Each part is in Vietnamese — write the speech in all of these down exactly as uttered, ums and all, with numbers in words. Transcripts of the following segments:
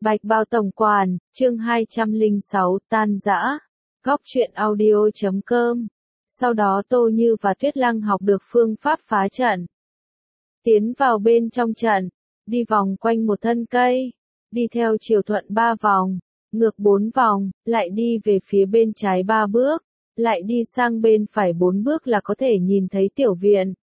Bạch Bao Tổng Quản, chương hai trăm lẻ sáu, tan rã. Góc truyện audio chấm com. Sau đó Tô Như và Tuyết Lăng học được phương pháp phá trận. Tiến vào bên trong trận, đi vòng quanh một thân cây, đi theo chiều thuận ba vòng, ngược bốn vòng, lại đi về phía bên trái ba bước, lại đi sang bên phải bốn bước là có thể nhìn thấy tiểu viện.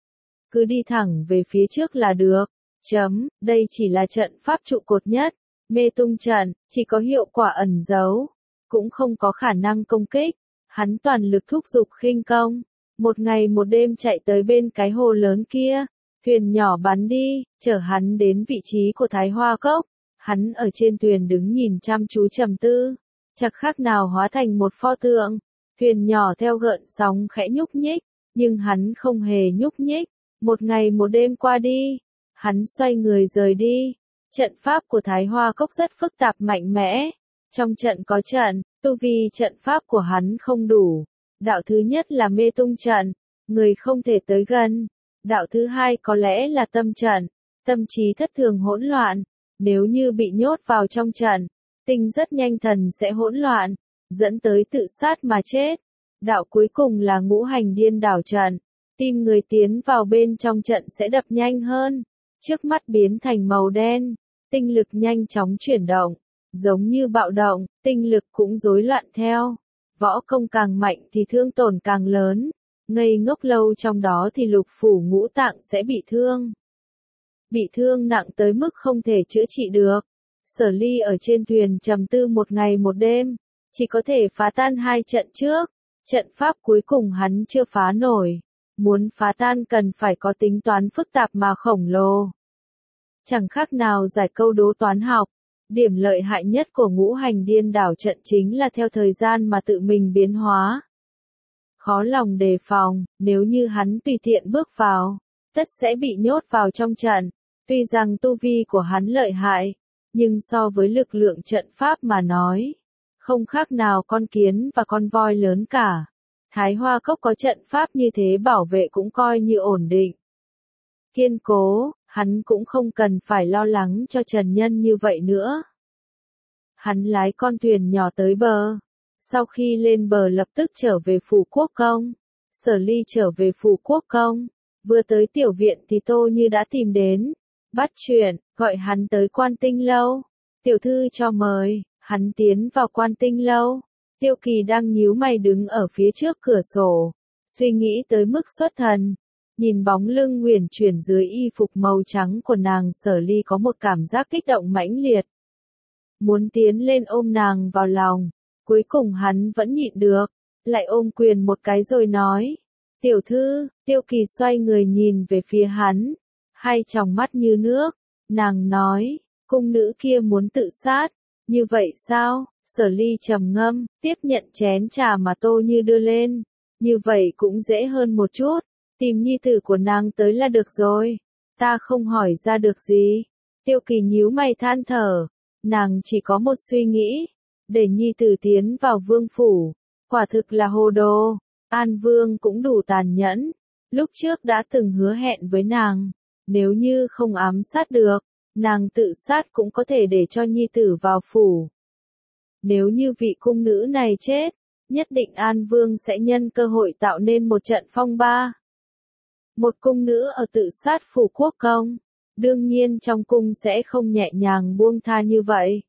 Cứ đi thẳng về phía trước là được. Chấm, đây chỉ là trận pháp trụ cột nhất. Mê tung trận, chỉ có hiệu quả ẩn giấu, cũng không có khả năng công kích. Hắn toàn lực thúc giục khinh công. Một ngày một đêm chạy tới bên cái hồ lớn kia, thuyền nhỏ bắn đi, chở hắn đến vị trí của Thái Hoa Cốc. Hắn ở trên thuyền đứng nhìn chăm chú trầm tư, chẳng khác nào hóa thành một pho tượng. Thuyền nhỏ theo gợn sóng khẽ nhúc nhích, nhưng hắn không hề nhúc nhích. Một ngày một đêm qua đi, hắn xoay người rời đi. Trận pháp của Thái Hoa Cốc rất phức tạp mạnh mẽ. Trong trận có trận, tu vi trận pháp của hắn không đủ. Đạo thứ nhất là mê tung trận, người không thể tới gần. Đạo thứ hai có lẽ là tâm trận, tâm trí thất thường hỗn loạn. Nếu như bị nhốt vào trong trận, tinh rất nhanh thần sẽ hỗn loạn, dẫn tới tự sát mà chết. Đạo cuối cùng là ngũ hành điên đảo trận, tim người tiến vào bên trong trận sẽ đập nhanh hơn. Trước mắt biến thành màu đen, tinh lực nhanh chóng chuyển động, giống như bạo động, tinh lực cũng rối loạn theo. Võ công càng mạnh thì thương tổn càng lớn, ngây ngốc lâu trong đó thì lục phủ ngũ tạng sẽ bị thương. Bị thương nặng tới mức không thể chữa trị được. Sở Ly ở trên thuyền trầm tư một ngày một đêm, chỉ có thể phá tan hai trận trước. Trận pháp cuối cùng hắn chưa phá nổi. Muốn phá tan cần phải có tính toán phức tạp mà khổng lồ. Chẳng khác nào giải câu đố toán học. Điểm lợi hại nhất của ngũ hành điên đảo trận chính là theo thời gian mà tự mình biến hóa. Khó lòng đề phòng, nếu như hắn tùy tiện bước vào, tất sẽ bị nhốt vào trong trận. Tuy rằng tu vi của hắn lợi hại, nhưng so với lực lượng trận pháp mà nói, không khác nào con kiến và con voi lớn cả. Thái Hoa Cốc có trận pháp như thế bảo vệ cũng coi như ổn định. Kiên cố, hắn cũng không cần phải lo lắng cho Trần Nhân như vậy nữa. Hắn lái con thuyền nhỏ tới bờ. Sau khi lên bờ lập tức trở về Phủ Quốc Công. Sở Ly trở về Phủ Quốc Công. Vừa tới tiểu viện thì Tô Như đã tìm đến. Bắt chuyện, gọi hắn tới Quan Tinh Lâu. Tiểu thư cho mời, hắn tiến vào Quan Tinh Lâu. Tiêu Kỳ đang nhíu mày đứng ở phía trước cửa sổ, suy nghĩ tới mức xuất thần. Nhìn bóng lưng uyển chuyển dưới y phục màu trắng của nàng, Sở Ly có một cảm giác kích động mãnh liệt. Muốn tiến lên ôm nàng vào lòng, cuối cùng hắn vẫn nhịn được, lại ôm quyền một cái rồi nói. Tiểu thư, Tiêu Kỳ xoay người nhìn về phía hắn, hai tròng mắt như nước, nàng nói, cung nữ kia muốn tự sát, như vậy sao? Sở Ly trầm ngâm, tiếp nhận chén trà mà Tô Như đưa lên, như vậy cũng dễ hơn một chút. Tìm nhi tử của nàng tới là được rồi. Ta không hỏi ra được gì. Tiêu Kỳ nhíu mày than thở. Nàng chỉ có một suy nghĩ. Để nhi tử tiến vào vương phủ. Quả thực là hồ đồ. An Vương cũng đủ tàn nhẫn. Lúc trước đã từng hứa hẹn với nàng. Nếu như không ám sát được, nàng tự sát cũng có thể để cho nhi tử vào phủ. Nếu như vị cung nữ này chết, nhất định An Vương sẽ nhân cơ hội tạo nên một trận phong ba. Một cung nữ ở tự sát Phủ Quốc Công, đương nhiên trong cung sẽ không nhẹ nhàng buông tha như vậy.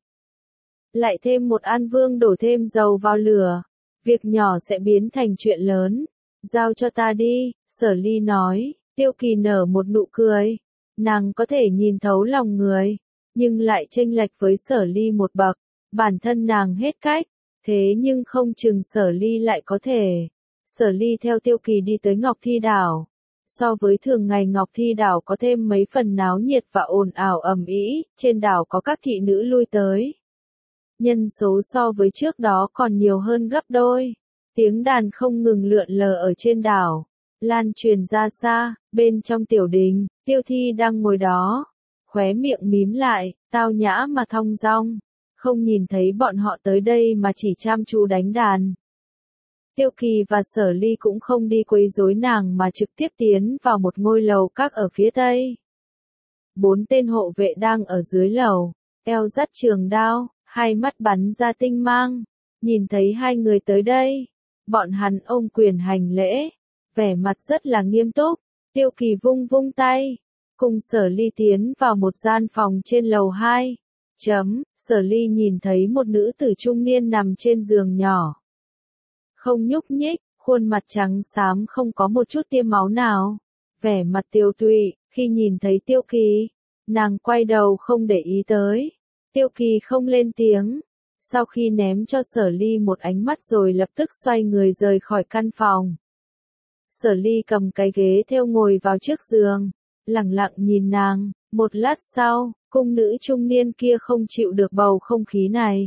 Lại thêm một An Vương đổ thêm dầu vào lửa, việc nhỏ sẽ biến thành chuyện lớn. Giao cho ta đi, Sở Ly nói. Tiêu Kỳ nở một nụ cười. Nàng có thể nhìn thấu lòng người, nhưng lại chênh lệch với Sở Ly một bậc. Bản thân nàng hết cách, thế nhưng không chừng Sở Ly lại có thể. Sở Ly theo Tiêu Kỳ đi tới Ngọc Thi Đảo. So với thường ngày Ngọc Thi Đảo có thêm mấy phần náo nhiệt và ồn ào ầm ĩ, trên đảo có các thị nữ lui tới. Nhân số so với trước đó còn nhiều hơn gấp đôi. Tiếng đàn không ngừng lượn lờ ở trên đảo, lan truyền ra xa. Bên trong tiểu đình, Tiêu Thi đang ngồi đó, khóe miệng mím lại, tao nhã mà thong dong, không nhìn thấy bọn họ tới đây mà chỉ chăm chú đánh đàn. Tiêu Kỳ và Sở Ly cũng không đi quấy rối nàng mà trực tiếp tiến vào một ngôi lầu các ở phía tây. Bốn tên hộ vệ đang ở dưới lầu, eo dắt trường đao, hai mắt bắn ra tinh mang. Nhìn thấy hai người tới đây, bọn hắn ôm quyền hành lễ, vẻ mặt rất là nghiêm túc. Tiêu Kỳ vung vung tay, cùng Sở Ly tiến vào một gian phòng trên lầu hai. Chấm, Sở Ly nhìn thấy một nữ tử trung niên nằm trên giường nhỏ. Không nhúc nhích, khuôn mặt trắng xám không có một chút tia máu nào. Vẻ mặt tiêu tụy, khi nhìn thấy Tiêu Kỳ, nàng quay đầu không để ý tới. Tiêu Kỳ không lên tiếng. Sau khi ném cho Sở Ly một ánh mắt rồi lập tức xoay người rời khỏi căn phòng. Sở Ly cầm cái ghế theo ngồi vào trước giường, lặng lặng nhìn nàng. Một lát sau, cung nữ trung niên kia không chịu được bầu không khí này.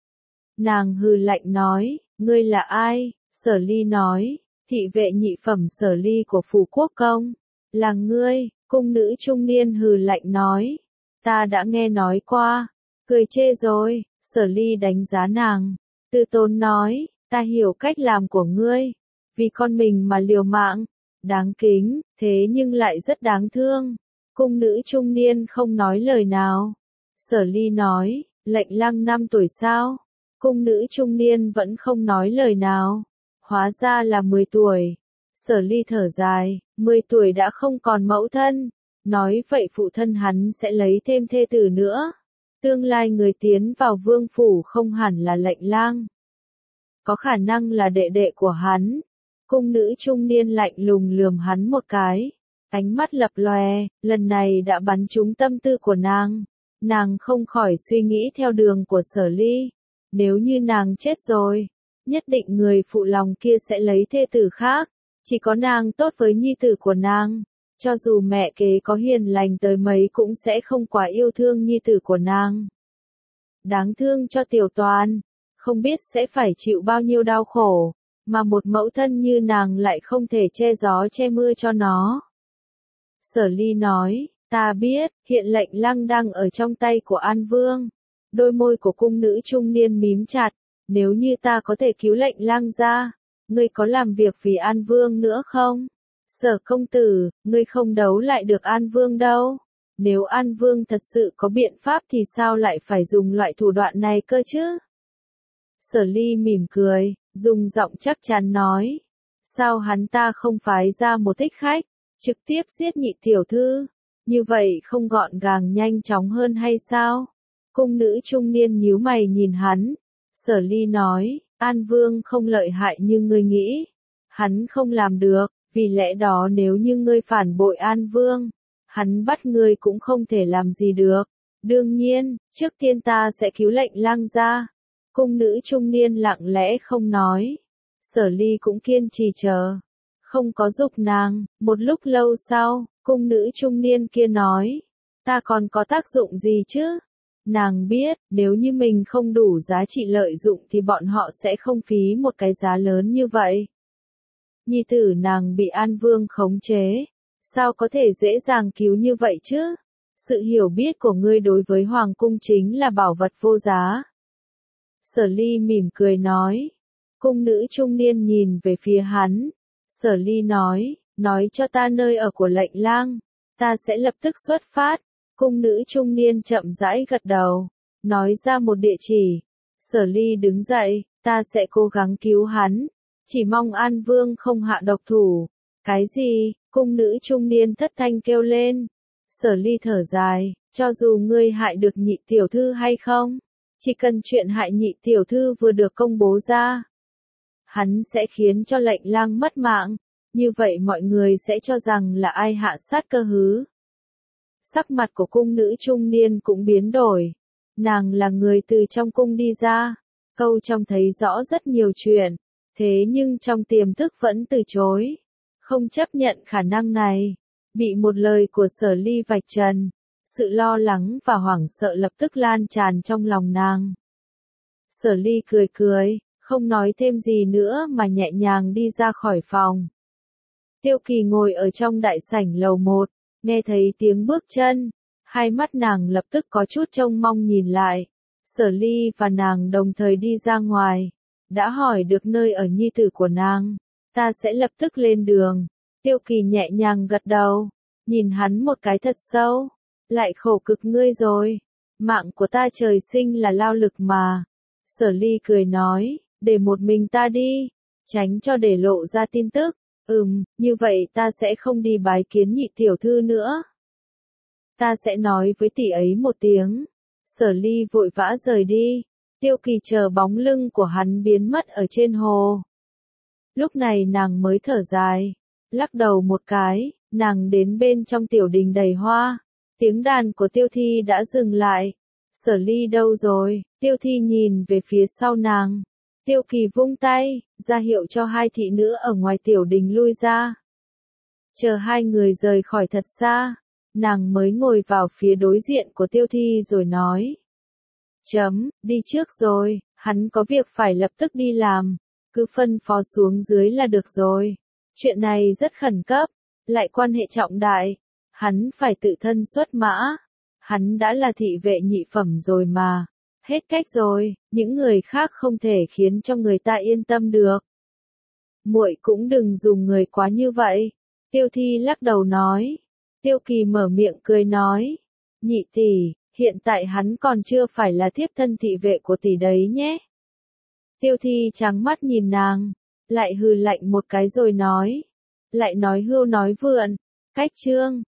Nàng hừ lạnh nói, ngươi là ai? Sở Ly nói, thị vệ nhị phẩm Sở Ly của Phủ Quốc Công. Là ngươi, cung nữ trung niên hừ lạnh nói, ta đã nghe nói qua. Cười chê rồi, Sở Ly đánh giá nàng, từ tốn nói, ta hiểu cách làm của ngươi, vì con mình mà liều mạng, đáng kính, thế nhưng lại rất đáng thương. Cung nữ trung niên không nói lời nào. Sở Ly nói, lệnh lăng năm tuổi sao? Cung nữ trung niên vẫn không nói lời nào. Hóa ra là mười tuổi. Sở Ly thở dài, mười tuổi đã không còn mẫu thân. Nói vậy phụ thân hắn sẽ lấy thêm thê tử nữa. Tương lai người tiến vào vương phủ không hẳn là lệnh lang. Có khả năng là đệ đệ của hắn. Cung nữ trung niên lạnh lùng lườm hắn một cái. Ánh mắt lập lòe, lần này đã bắn trúng tâm tư của nàng. Nàng không khỏi suy nghĩ theo đường của Sở Ly. Nếu như nàng chết rồi, nhất định người phụ lòng kia sẽ lấy thê tử khác. Chỉ có nàng tốt với nhi tử của nàng. Cho dù mẹ kế có hiền lành tới mấy cũng sẽ không quá yêu thương nhi tử của nàng. Đáng thương cho Tiểu Toàn, không biết sẽ phải chịu bao nhiêu đau khổ, mà một mẫu thân như nàng lại không thể che gió che mưa cho nó. Sở Ly nói, ta biết, hiện lệnh lăng đang ở trong tay của An Vương. Đôi môi của cung nữ trung niên mím chặt, nếu như ta có thể cứu lệnh lăng ra, ngươi có làm việc vì An Vương nữa không? Sở công tử, ngươi không đấu lại được An Vương đâu. Nếu An Vương thật sự có biện pháp thì sao lại phải dùng loại thủ đoạn này cơ chứ? Sở Ly mỉm cười, dùng giọng chắc chắn nói. Sao hắn ta không phái ra một thích khách, trực tiếp giết nhị tiểu thư? Như vậy không gọn gàng nhanh chóng hơn hay sao? Cung nữ trung niên nhíu mày nhìn hắn. Sở Ly nói, An Vương không lợi hại như ngươi nghĩ. Hắn không làm được, vì lẽ đó nếu như ngươi phản bội An Vương, hắn bắt ngươi cũng không thể làm gì được. Đương nhiên, trước tiên ta sẽ cứu lệnh lang ra. Cung nữ trung niên lặng lẽ không nói. Sở Ly cũng kiên trì chờ. Không có dục nàng, một lúc lâu sau, cung nữ trung niên kia nói. Ta còn có tác dụng gì chứ? Nàng biết, nếu như mình không đủ giá trị lợi dụng thì bọn họ sẽ không phí một cái giá lớn như vậy. Nhi tử nàng bị An Vương khống chế. Sao có thể dễ dàng cứu như vậy chứ? Sự hiểu biết của ngươi đối với Hoàng cung chính là bảo vật vô giá. Sở Ly mỉm cười nói. Cung nữ trung niên nhìn về phía hắn. Sở Ly nói, nói cho ta nơi ở của lệnh lang. Ta sẽ lập tức xuất phát. Cung nữ trung niên chậm rãi gật đầu. Nói ra một địa chỉ. Sở Ly đứng dậy, ta sẽ cố gắng cứu hắn. Chỉ mong An Vương không hạ độc thủ. Cái gì? Cung nữ trung niên thất thanh kêu lên. Sở Ly thở dài, cho dù ngươi hại được nhị tiểu thư hay không, chỉ cần chuyện hại nhị tiểu thư vừa được công bố ra, hắn sẽ khiến cho lệnh lang mất mạng, như vậy mọi người sẽ cho rằng là ai hạ sát cơ hứ. Sắc mặt của cung nữ trung niên cũng biến đổi. Nàng là người từ trong cung đi ra, câu trong thấy rõ rất nhiều chuyện, thế nhưng trong tiềm thức vẫn từ chối. Không chấp nhận khả năng này, bị một lời của Sở Ly vạch trần, sự lo lắng và hoảng sợ lập tức lan tràn trong lòng nàng. Sở Ly cười cười, không nói thêm gì nữa mà nhẹ nhàng đi ra khỏi phòng. Tiêu Kỳ ngồi ở trong đại sảnh lầu một, nghe thấy tiếng bước chân, hai mắt nàng lập tức có chút trông mong nhìn lại. Sở Ly và nàng đồng thời đi ra ngoài, đã hỏi được nơi ở nhi tử của nàng. Ta sẽ lập tức lên đường. Tiêu Kỳ nhẹ nhàng gật đầu, nhìn hắn một cái thật sâu. Lại khổ cực ngươi rồi. Mạng của ta trời sinh là lao lực mà. Sở Ly cười nói, để một mình ta đi, tránh cho để lộ ra tin tức. Ừm, như vậy ta sẽ không đi bái kiến nhị tiểu thư nữa. Ta sẽ nói với tỷ ấy một tiếng. Sở Ly vội vã rời đi. Tiêu Kỳ chờ bóng lưng của hắn biến mất ở trên hồ. Lúc này nàng mới thở dài, lắc đầu một cái, nàng đến bên trong tiểu đình đầy hoa. Tiếng đàn của Tiêu Thi đã dừng lại. Sở Ly đâu rồi? Tiêu Thi nhìn về phía sau nàng. Tiêu Kỳ vung tay, ra hiệu cho hai thị nữ ở ngoài tiểu đình lui ra. Chờ hai người rời khỏi thật xa, nàng mới ngồi vào phía đối diện của Tiêu Thi rồi nói. Chấm, đi trước rồi, hắn có việc phải lập tức đi làm, cứ phân phó xuống dưới là được rồi. Chuyện này rất khẩn cấp, lại quan hệ trọng đại, hắn phải tự thân xuất mã. Hắn đã là thị vệ nhị phẩm rồi mà. Hết cách rồi, những người khác không thể khiến cho người ta yên tâm được. Muội cũng đừng dùng người quá như vậy. Tiêu Thi lắc đầu nói. Tiêu Kỳ mở miệng cười nói. Nhị tỷ, hiện tại hắn còn chưa phải là thiếp thân thị vệ của tỷ đấy nhé. Tiêu Thi trắng mắt nhìn nàng, lại hừ lạnh một cái rồi nói. Lại nói hưu nói vượn, cách chương.